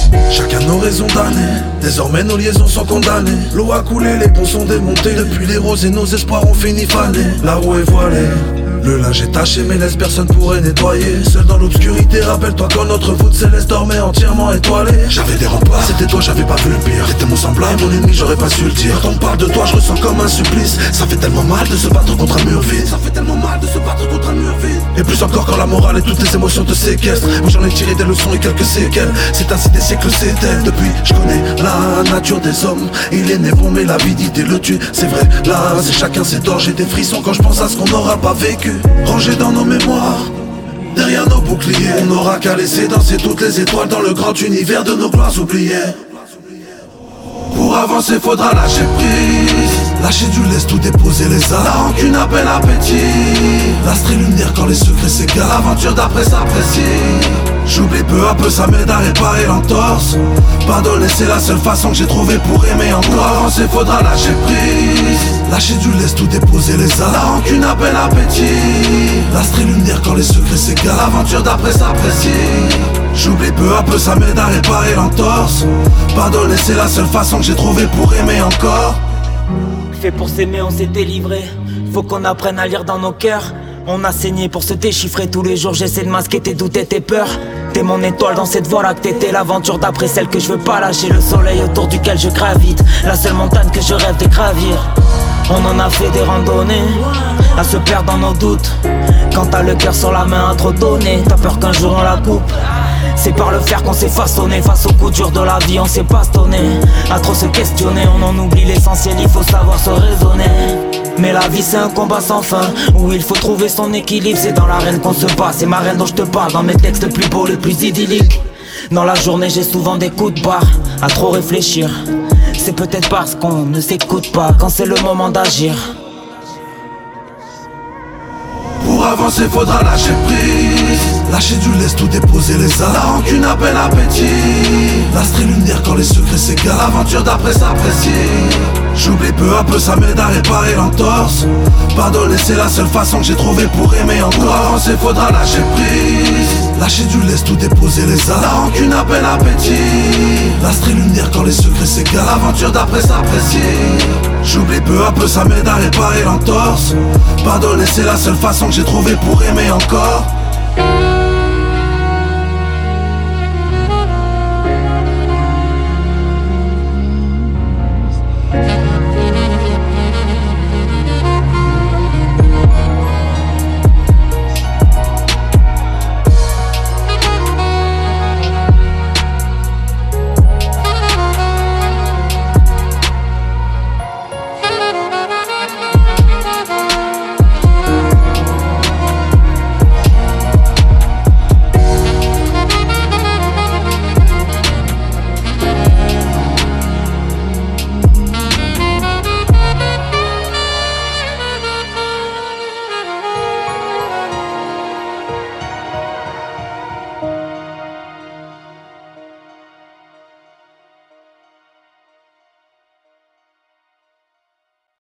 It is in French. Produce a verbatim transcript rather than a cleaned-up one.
Chacun nos raisons d'année, désormais nos liaisons sont condamnées. L'eau a coulé, les ponts sont démontés. Depuis les roses et nos espoirs ont fini fané. La roue est voilée, le linge est taché mais laisse personne pourrait nettoyer. Seul dans l'obscurité, rappelle-toi quand notre voûte céleste dormait entièrement étoilée. J'avais des remparts, c'était toi, j'avais pas vu le pire. T'étais mon semblable, mon ennemi, j'aurais pas su le dire. Quand on parle de toi, je ressens comme un supplice. Ça fait tellement mal de se battre contre un mur vide. Ça fait tellement mal de se battre contre un mur vide. Et plus encore quand la morale et toutes les émotions te séquestrent. Où j'en ai tiré des leçons et quelques séquelles. C'est ainsi des siècles s'éteignent. Depuis, je connais la nature des hommes. Il est né bon mais la vidité le tue. C'est vrai, là, c'est chacun ses torts. J'ai des frissons quand je pense à ce qu'on n'aura pas vécu. Rangé dans nos mémoires, derrière nos boucliers, on n'aura qu'à laisser danser toutes les étoiles dans le grand univers de nos gloires oubliées. Pour avancer faudra lâcher prise, lâcher du lest ou déposer les armes. La rancune appelle appétit, l'astre est lunaire quand les secrets s'égarent. L'aventure d'après s'apprécie, j'oublie peu à peu, ça m'aide à réparer l'entorse. Pardonner c'est la seule façon que j'ai trouvé pour aimer encore. Pour avancer faudra lâcher prise, lâcher du lest ou déposer les armes. La rancune appelle appétit, l'astre est lunaire quand les secrets s'égarent. L'aventure d'après s'apprécie, j'oublie peu à peu, ça m'aide à réparer l'entorse. Pardonner c'est la seule façon que j'ai trouvé pour aimer encore. Fait pour s'aimer, on s'est délivré. Faut qu'on apprenne à lire dans nos cœurs. On a saigné pour se déchiffrer. Tous les jours j'essaie de masquer tes doutes et tes peurs. T'es mon étoile dans cette voie là que t'étais. L'aventure d'après celle que je veux pas lâcher. Le soleil autour duquel je gravite. La seule montagne que je rêve de gravir. On en a fait des randonnées, à se perdre dans nos doutes. Quand t'as le cœur sur la main à trop donner, t'as peur qu'un jour on la coupe. C'est par le fer qu'on s'est façonné. Face aux coups durs de la vie on s'est bastonné. À trop se questionner, on en oublie l'essentiel. Il faut savoir se raisonner. Mais la vie c'est un combat sans fin, où il faut trouver son équilibre. C'est dans l'arène qu'on se bat, c'est ma reine dont je te parle. Dans mes textes les plus beaux, les plus idylliques. Dans la journée j'ai souvent des coups de barre, à trop réfléchir. C'est peut-être parce qu'on ne s'écoute pas quand c'est le moment d'agir. Pour avancer faudra lâcher prise, lâcher du lest ou déposer les armes. La rancune appelle appétit, l'astre est lunaire quand les secrets s'égarent. L'aventure d'après s'apprécie, j'oublie peu à peu, ça m'aide à réparer l'entorse. Pardonner c'est la seule façon que j'ai trouvé pour aimer encore. Pour avancer faudra lâcher prise, lâcher du lest ou déposer les armes. La rancune appelle appétit, l'astre est lunaire quand les secrets s'égarent. L'aventure d'après s'apprécie, j'oublie peu à peu, ça m'aide à réparer l'entorse. Pardonner c'est la seule façon que j'ai trouvé pour aimer encore.